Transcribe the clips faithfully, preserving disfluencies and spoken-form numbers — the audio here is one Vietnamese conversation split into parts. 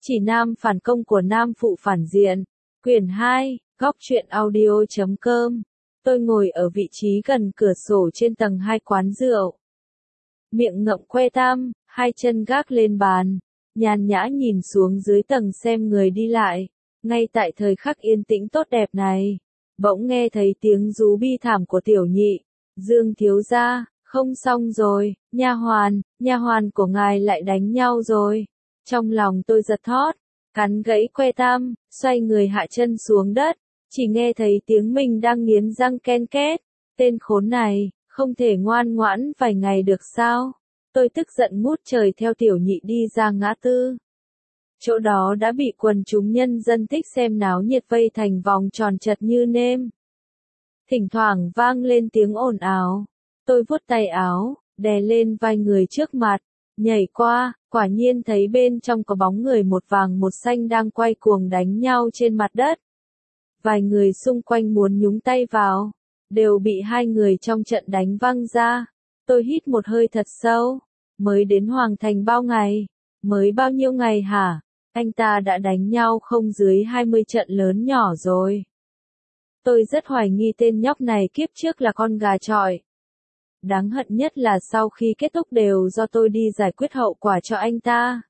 Chỉ nam phản công của nam phụ phản diện. Quyển hai, góc truyện audio chấm com. Tôi ngồi ở vị trí gần cửa sổ trên tầng hai quán rượu. Miệng ngậm que tăm, hai chân gác lên bàn, nhàn nhã nhìn xuống dưới tầng xem người đi lại. Ngay tại thời khắc yên tĩnh tốt đẹp này, bỗng nghe thấy tiếng rú bi thảm của tiểu nhị. Dương thiếu gia, không xong rồi, nha hoàn, nha hoàn của ngài lại đánh nhau rồi. Trong lòng tôi giật thót, cắn gãy que tăm, xoay người hạ chân xuống đất, chỉ nghe thấy tiếng mình đang nghiến răng ken két. Tên khốn này, không thể ngoan ngoãn vài ngày được sao? Tôi tức giận ngút trời theo tiểu nhị đi ra ngã tư. Chỗ đó đã bị quần chúng nhân dân thích xem náo nhiệt vây thành vòng tròn chật như nêm. Thỉnh thoảng vang lên tiếng ồn ào. Tôi vuốt tay áo, đè lên vai người trước mặt, nhảy qua, quả nhiên thấy bên trong có bóng người một vàng một xanh đang quay cuồng đánh nhau trên mặt đất. Vài người xung quanh muốn nhúng tay vào, đều bị hai người trong trận đánh văng ra. Tôi hít một hơi thật sâu, mới đến Hoàng Thành bao ngày, mới bao nhiêu ngày hả? Anh ta đã đánh nhau không dưới hai mươi trận lớn nhỏ rồi. Tôi rất hoài nghi tên nhóc này kiếp trước là con gà chọi. Đáng hận nhất là sau khi kết thúc đều do tôi đi giải quyết hậu quả cho anh ta.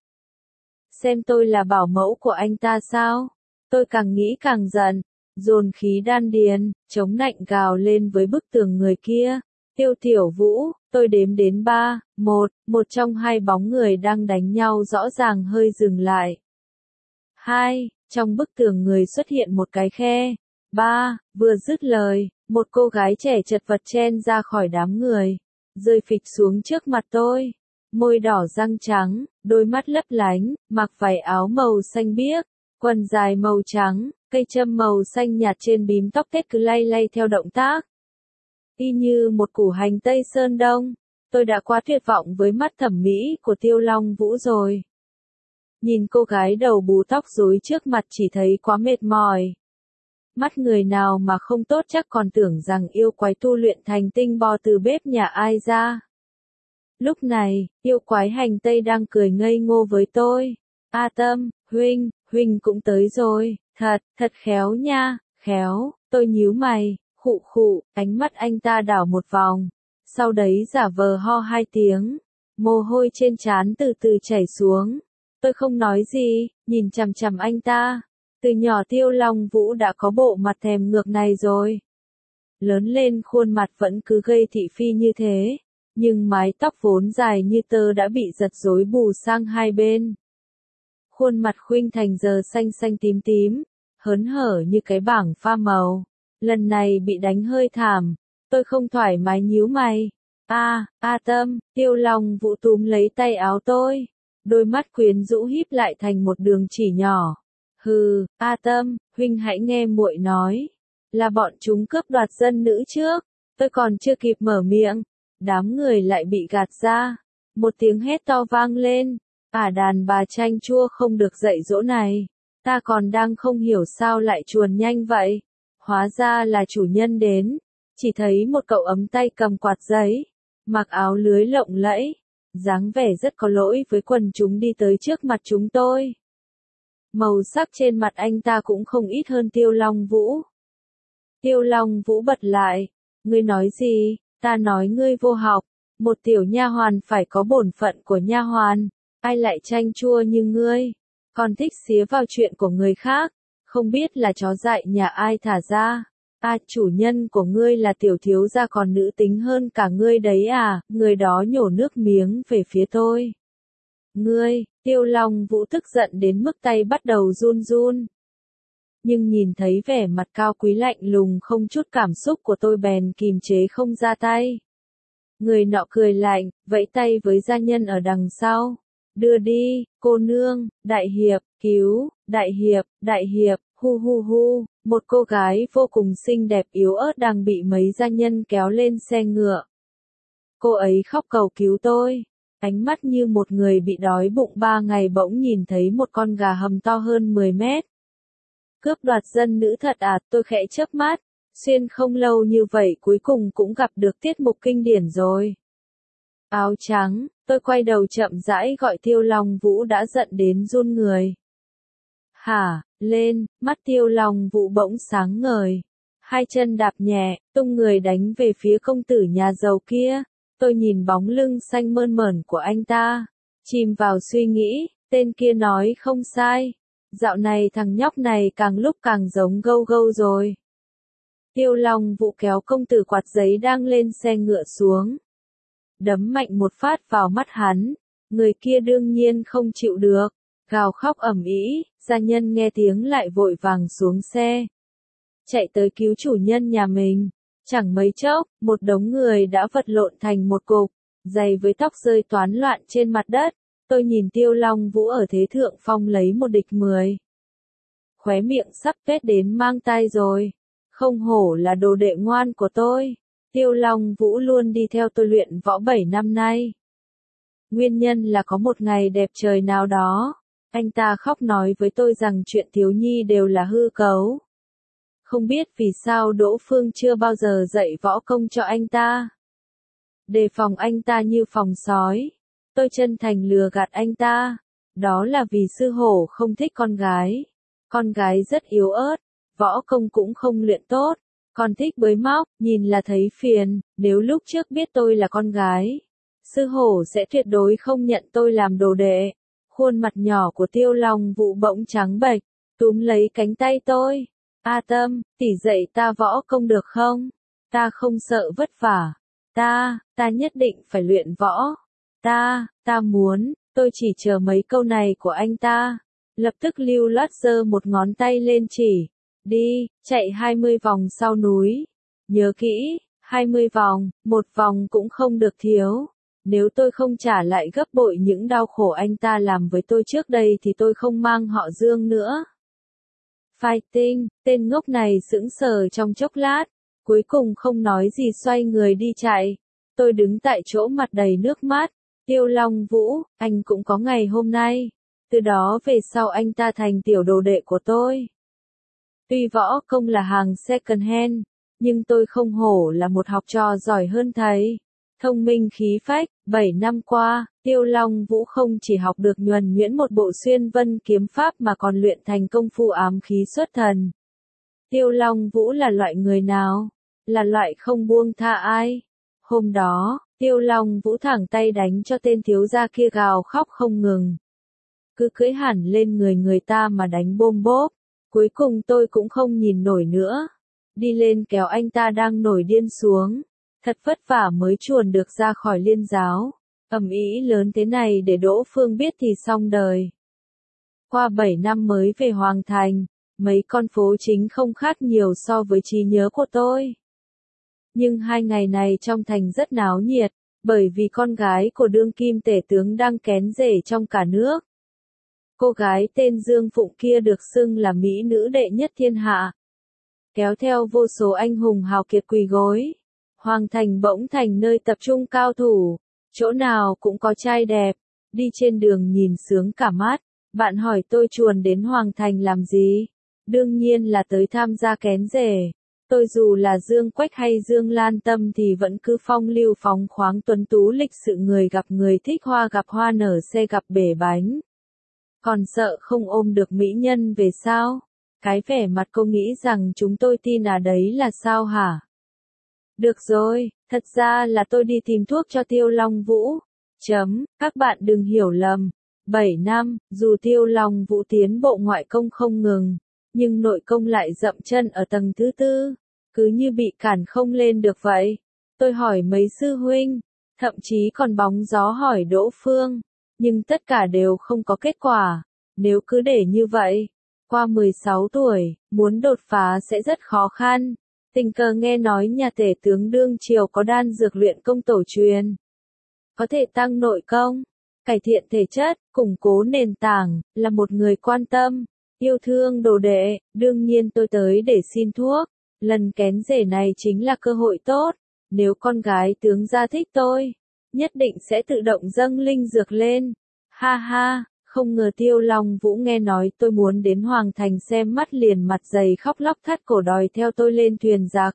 Xem tôi là bảo mẫu của anh ta sao? Tôi càng nghĩ càng giận, dồn khí đan điền, chống nạnh gào lên với bức tường người kia. Tiêu Tiểu Vũ, tôi đếm đến ba, một, một trong hai bóng người đang đánh nhau rõ ràng hơi dừng lại. Hai, trong bức tường người xuất hiện một cái khe. Ba, vừa dứt lời, một cô gái trẻ chật vật chen ra khỏi đám người, rơi phịch xuống trước mặt tôi. Môi đỏ răng trắng, đôi mắt lấp lánh, mặc vải áo màu xanh biếc, quần dài màu trắng, cây châm màu xanh nhạt trên bím tóc tết cứ lay lay theo động tác. Y như một củ hành tây sơn đông, tôi đã quá tuyệt vọng với mắt thẩm mỹ của Tiêu Long Vũ rồi. Nhìn cô gái đầu bù tóc rối trước mặt chỉ thấy quá mệt mỏi. Mắt người nào mà không tốt chắc còn tưởng rằng yêu quái tu luyện thành tinh bò từ bếp nhà ai ra. Lúc này, yêu quái hành tây đang cười ngây ngô với tôi. A Tâm, huynh, huynh cũng tới rồi, thật, thật khéo nha, khéo, tôi nhíu mày, khụ khụ, ánh mắt anh ta đảo một vòng. Sau đấy giả vờ ho hai tiếng, mồ hôi trên trán từ từ chảy xuống. Tôi không nói gì, nhìn chằm chằm anh ta. Từ nhỏ Tiêu Long Vũ đã có bộ mặt thèm ngược này rồi. Lớn lên khuôn mặt vẫn cứ gây thị phi như thế, nhưng mái tóc vốn dài như tơ đã bị giật rối bù sang hai bên. Khuôn mặt khuynh thành giờ xanh xanh tím tím, hớn hở như cái bảng pha màu. Lần này bị đánh hơi thảm, tôi không thoải mái nhíu mày. A, A Tâm, Tiêu Long Vũ túm lấy tay áo tôi, đôi mắt quyến rũ híp lại thành một đường chỉ nhỏ. Hừ, A Tâm, huynh hãy nghe muội nói, là bọn chúng cướp đoạt dân nữ trước. Tôi còn chưa kịp mở miệng, đám người lại bị gạt ra. Một tiếng hét to vang lên, à đàn bà chanh chua không được dạy dỗ này, ta còn đang không hiểu sao lại chuồn nhanh vậy. Hóa ra là chủ nhân đến, chỉ thấy một cậu ấm tay cầm quạt giấy, mặc áo lưới lộng lẫy, dáng vẻ rất có lỗi với quần chúng đi tới trước mặt chúng tôi. Màu sắc trên mặt anh ta cũng không ít hơn Tiêu Long Vũ. Tiêu Long Vũ bật lại, ngươi nói gì? Ta nói ngươi vô học, một tiểu nha hoàn phải có bổn phận của nha hoàn, ai lại chanh chua như ngươi, còn thích xía vào chuyện của người khác, không biết là chó dại nhà ai thả ra. À, chủ nhân của ngươi là tiểu thiếu gia còn nữ tính hơn cả ngươi đấy à? Người đó nhổ nước miếng về phía tôi. Ngươi, Tiêu Long Vũ tức giận đến mức tay bắt đầu run run. Nhưng nhìn thấy vẻ mặt cao quý lạnh lùng không chút cảm xúc của tôi bèn kìm chế không ra tay. Người nọ cười lạnh, vẫy tay với gia nhân ở đằng sau. Đưa đi, cô nương, đại hiệp, cứu, đại hiệp, đại hiệp, hu hu hu. Một cô gái vô cùng xinh đẹp yếu ớt đang bị mấy gia nhân kéo lên xe ngựa. Cô ấy khóc cầu cứu tôi. Ánh mắt như một người bị đói bụng ba ngày bỗng nhìn thấy một con gà hầm to hơn mười mét. Cướp đoạt dân nữ thật à? Tôi khẽ chớp mắt, xuyên không lâu như vậy cuối cùng cũng gặp được tiết mục kinh điển rồi. Áo trắng, tôi quay đầu chậm rãi gọi Tiêu Long Vũ đã giận đến run người. Hả, lên, mắt Tiêu Long Vũ bỗng sáng ngời. Hai chân đạp nhẹ, tung người đánh về phía công tử nhà giàu kia. Tôi nhìn bóng lưng xanh mơn mởn của anh ta, chìm vào suy nghĩ, tên kia nói không sai. Dạo này thằng nhóc này càng lúc càng giống gâu gâu rồi. Tiêu Long Vũ kéo công tử quạt giấy đang lên xe ngựa xuống. Đấm mạnh một phát vào mắt hắn. Người kia đương nhiên không chịu được. Gào khóc ầm ĩ, gia nhân nghe tiếng lại vội vàng xuống xe. Chạy tới cứu chủ nhân nhà mình. Chẳng mấy chốc, một đống người đã vật lộn thành một cục. Giày với tóc rơi toán loạn trên mặt đất. Tôi nhìn Tiêu Long Vũ ở thế thượng phong lấy một địch mười. Khóe miệng sắp tuét đến mang tai rồi. Không hổ là đồ đệ ngoan của tôi. Tiêu Long Vũ luôn đi theo tôi luyện võ bảy năm nay. Nguyên nhân là có một ngày đẹp trời nào đó, anh ta khóc nói với tôi rằng chuyện thiếu nhi đều là hư cấu. Không biết vì sao Đỗ Phương chưa bao giờ dạy võ công cho anh ta. Đề phòng anh ta như phòng sói. Tôi chân thành lừa gạt anh ta. Đó là vì sư hổ không thích con gái. Con gái rất yếu ớt, võ công cũng không luyện tốt. Còn thích bới móc, nhìn là thấy phiền. Nếu lúc trước biết tôi là con gái, sư hổ sẽ tuyệt đối không nhận tôi làm đồ đệ. Khuôn mặt nhỏ của Tiêu Long Vũ bỗng trắng bệch, túm lấy cánh tay tôi. A Tâm, tỷ dạy ta võ công được không? Ta không sợ vất vả. Ta, ta nhất định phải luyện võ. Ta, ta muốn, tôi chỉ chờ mấy câu này của anh ta. Lập tức lưu loát giơ một ngón tay lên chỉ. Đi, chạy hai mươi vòng sau núi. Nhớ kỹ, hai mươi vòng, một vòng cũng không được thiếu. Nếu tôi không trả lại gấp bội những đau khổ anh ta làm với tôi trước đây thì tôi không mang họ Dương nữa. Fighting, tên ngốc này sững sờ trong chốc lát, cuối cùng không nói gì xoay người đi chạy. Tôi đứng tại chỗ mặt đầy nước mắt. Tiêu Long Vũ, anh cũng có ngày hôm nay. Từ đó về sau anh ta thành tiểu đồ đệ của tôi. Tuy võ công là hàng second hand, nhưng tôi không hổ là một học trò giỏi hơn thầy. Thông minh khí phách, bảy năm qua, Tiêu Long Vũ không chỉ học được nhuần nhuyễn một bộ xuyên vân kiếm pháp mà còn luyện thành công phu ám khí xuất thần. Tiêu Long Vũ là loại người nào? Là loại không buông tha ai. Hôm đó, Tiêu Long Vũ thẳng tay đánh cho tên thiếu gia kia gào khóc không ngừng. Cứ cưỡi hẳn lên người người ta mà đánh bôm bốp. Cuối cùng tôi cũng không nhìn nổi nữa. Đi lên kéo anh ta đang nổi điên xuống. Thật vất vả mới chuồn được ra khỏi liên giáo. Ầm ĩ lớn thế này để Đỗ Phương biết thì xong đời. Qua bảy năm mới về Hoàng Thành, mấy con phố chính không khác nhiều so với trí nhớ của tôi. Nhưng hai ngày này trong thành rất náo nhiệt, bởi vì con gái của đương kim tể tướng đang kén rể trong cả nước. Cô gái tên Dương Phụng kia được xưng là mỹ nữ đệ nhất thiên hạ. Kéo theo vô số anh hùng hào kiệt quỳ gối. Hoàng Thành bỗng thành nơi tập trung cao thủ, chỗ nào cũng có trai đẹp, đi trên đường nhìn sướng cả mắt. Bạn hỏi tôi chuồn đến Hoàng Thành làm gì? Đương nhiên là tới tham gia kén rể. Tôi dù là Dương Quách hay Dương Lan Tâm thì vẫn cứ phong lưu phóng khoáng tuấn tú lịch sự, người gặp người thích, hoa gặp hoa nở, xe gặp bể bánh. Còn sợ không ôm được mỹ nhân về sao? Cái vẻ mặt cô nghĩ rằng chúng tôi tin à đấy là sao hả? Được rồi, thật ra là tôi đi tìm thuốc cho Tiêu Long Vũ. Chấm, các bạn đừng hiểu lầm. bảy năm, dù Tiêu Long Vũ tiến bộ ngoại công không ngừng, nhưng nội công lại dậm chân ở tầng thứ tư. Cứ như bị cản không lên được vậy. Tôi hỏi mấy sư huynh, thậm chí còn bóng gió hỏi Đỗ Phương, nhưng tất cả đều không có kết quả. Nếu cứ để như vậy, qua mười sáu tuổi, muốn đột phá sẽ rất khó khăn. Tình cờ nghe nói nhà tể tướng đương triều có đan dược luyện công tổ truyền. Có thể tăng nội công, cải thiện thể chất, củng cố nền tảng, là một người quan tâm, yêu thương đồ đệ, đương nhiên tôi tới để xin thuốc. Lần kén rể này chính là cơ hội tốt. Nếu con gái tướng gia thích tôi, nhất định sẽ tự động dâng linh dược lên. Ha ha, không ngờ Tiêu Long Vũ nghe nói tôi muốn đến Hoàng Thành xem mắt liền mặt dày khóc lóc thắt cổ đòi theo tôi lên thuyền giặc.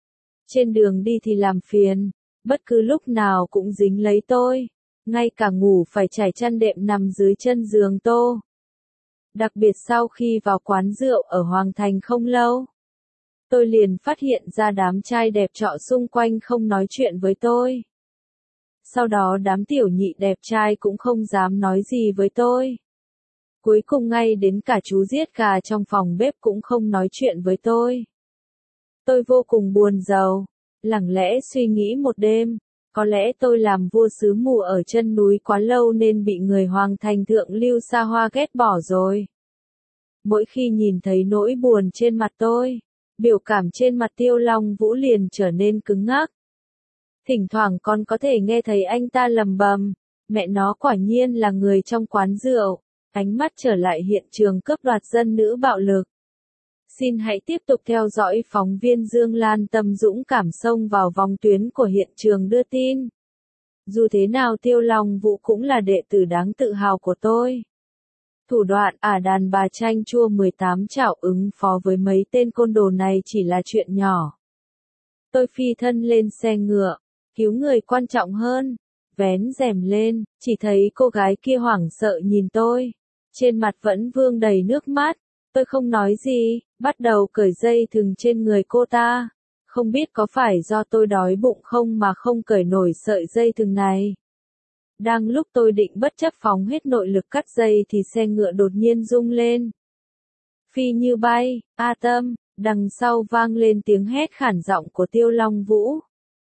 Trên đường đi thì làm phiền, bất cứ lúc nào cũng dính lấy tôi, ngay cả ngủ phải trải chăn đệm nằm dưới chân giường tô. Đặc biệt sau khi vào quán rượu ở Hoàng Thành không lâu, tôi liền phát hiện ra đám trai đẹp trọ xung quanh không nói chuyện với tôi. Sau đó đám tiểu nhị đẹp trai cũng không dám nói gì với tôi. Cuối cùng ngay đến cả chú giết gà trong phòng bếp cũng không nói chuyện với tôi. Tôi vô cùng buồn rầu, lặng lẽ suy nghĩ một đêm, có lẽ tôi làm vua xứ mù ở chân núi quá lâu nên bị người Hoàng Thành thượng lưu xa hoa ghét bỏ rồi. Mỗi khi nhìn thấy nỗi buồn trên mặt tôi, biểu cảm trên mặt Tiêu Long Vũ liền trở nên cứng ngắc. Thỉnh thoảng còn có thể nghe thấy anh ta lầm bầm, mẹ nó quả nhiên là người trong quán rượu, ánh mắt trở lại hiện trường cướp đoạt dân nữ bạo lực. Xin hãy tiếp tục theo dõi phóng viên Dương Lan Tâm dũng cảm xông vào vòng tuyến của hiện trường đưa tin. Dù thế nào Tiêu Long Vũ cũng là đệ tử đáng tự hào của tôi. Thủ đoạn ả đàn bà chanh chua mười tám chảo ứng phó với mấy tên côn đồ này chỉ là chuyện nhỏ. Tôi phi thân lên xe ngựa, cứu người quan trọng hơn, vén rèm lên, chỉ thấy cô gái kia hoảng sợ nhìn tôi, trên mặt vẫn vương đầy nước mắt. Tôi không nói gì, bắt đầu cởi dây thừng trên người cô ta. Không biết có phải do tôi đói bụng không mà không cởi nổi sợi dây thừng này. Đang lúc tôi định bất chấp phóng hết nội lực cắt dây thì xe ngựa đột nhiên rung lên. Phi như bay, A Tâm, đằng sau vang lên tiếng hét khản giọng của Tiêu Long Vũ.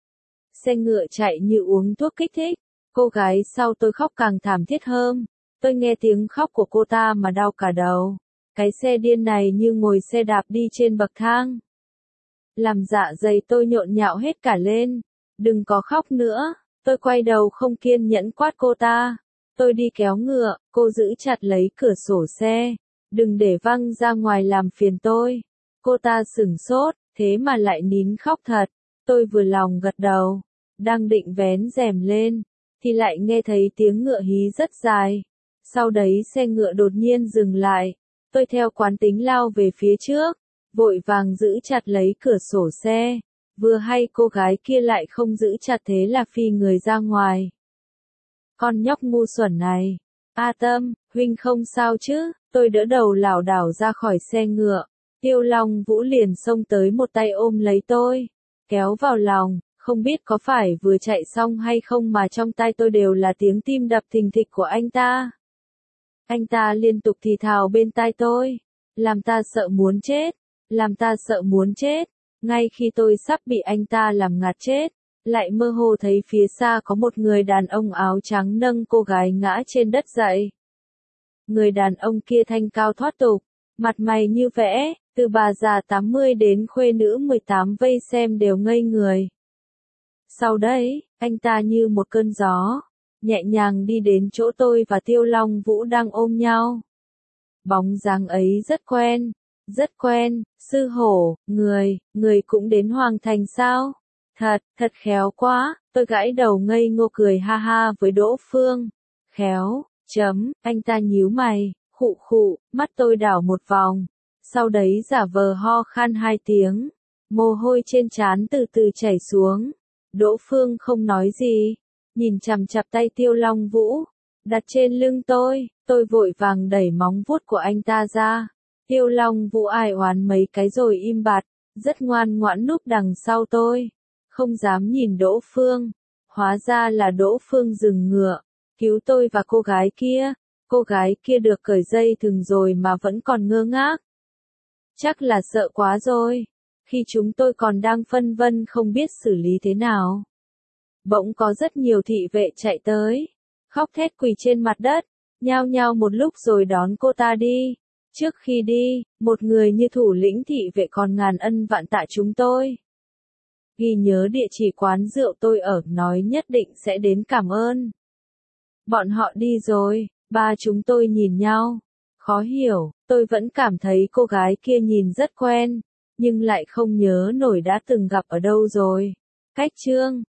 Xe ngựa chạy như uống thuốc kích thích, cô gái sau tôi khóc càng thảm thiết hơn. Tôi nghe tiếng khóc của cô ta mà đau cả đầu. Cái xe điên này như ngồi xe đạp đi trên bậc thang. Làm dạ dày tôi nhộn nhạo hết cả lên. Đừng có khóc nữa. Tôi quay đầu không kiên nhẫn quát cô ta. Tôi đi kéo ngựa, cô giữ chặt lấy cửa sổ xe. Đừng để văng ra ngoài làm phiền tôi. Cô ta sửng sốt, thế mà lại nín khóc thật. Tôi vừa lòng gật đầu. Đang định vén rèm lên, thì lại nghe thấy tiếng ngựa hí rất dài. Sau đấy xe ngựa đột nhiên dừng lại. Tôi theo quán tính lao về phía trước, vội vàng giữ chặt lấy cửa sổ xe, vừa hay cô gái kia lại không giữ chặt thế là phi người ra ngoài. Con nhóc ngu xuẩn này, A Tâm, huynh không sao chứ, tôi đỡ đầu lảo đảo ra khỏi xe ngựa, Tiêu Long Vũ liền xông tới một tay ôm lấy tôi, kéo vào lòng, không biết có phải vừa chạy xong hay không mà trong tai tôi đều là tiếng tim đập thình thịch của anh ta. Anh ta liên tục thì thào bên tai tôi, làm ta sợ muốn chết, làm ta sợ muốn chết. Ngay khi tôi sắp bị anh ta làm ngạt chết, lại mơ hồ thấy phía xa có một người đàn ông áo trắng nâng cô gái ngã trên đất dậy. Người đàn ông kia thanh cao thoát tục, mặt mày như vẽ, từ bà già tám mươi đến khuê nữ mười tám vây xem đều ngây người. Sau đấy, anh ta như một cơn gió, nhẹ nhàng đi đến chỗ tôi và Tiêu Long Vũ đang ôm nhau. Bóng dáng ấy rất quen, rất quen, sư hổ, người, người cũng đến Hoàng Thành sao? Thật, thật khéo quá, tôi gãi đầu ngây ngô cười ha ha với Đỗ Phương. Khéo, chấm, anh ta nhíu mày, khụ khụ, mắt tôi đảo một vòng, sau đấy giả vờ ho khan hai tiếng, mồ hôi trên trán từ từ chảy xuống. Đỗ Phương không nói gì, nhìn chằm chằm tay Tiêu Long Vũ, đặt trên lưng tôi, tôi vội vàng đẩy móng vuốt của anh ta ra. Tiêu Long Vũ ai oán mấy cái rồi im bặt, rất ngoan ngoãn núp đằng sau tôi, không dám nhìn Đỗ Phương. Hóa ra là Đỗ Phương dừng ngựa, cứu tôi và cô gái kia. Cô gái kia được cởi dây thừng rồi mà vẫn còn ngơ ngác. Chắc là sợ quá rồi. Khi chúng tôi còn đang phân vân không biết xử lý thế nào, bỗng có rất nhiều thị vệ chạy tới, khóc thét quỳ trên mặt đất, nhao nhao một lúc rồi đón cô ta đi. Trước khi đi, một người như thủ lĩnh thị vệ còn ngàn ân vạn tạ chúng tôi. Ghi nhớ địa chỉ quán rượu tôi ở, nói nhất định sẽ đến cảm ơn. Bọn họ đi rồi, ba chúng tôi nhìn nhau. Khó hiểu, tôi vẫn cảm thấy cô gái kia nhìn rất quen, nhưng lại không nhớ nổi đã từng gặp ở đâu rồi. Cách chương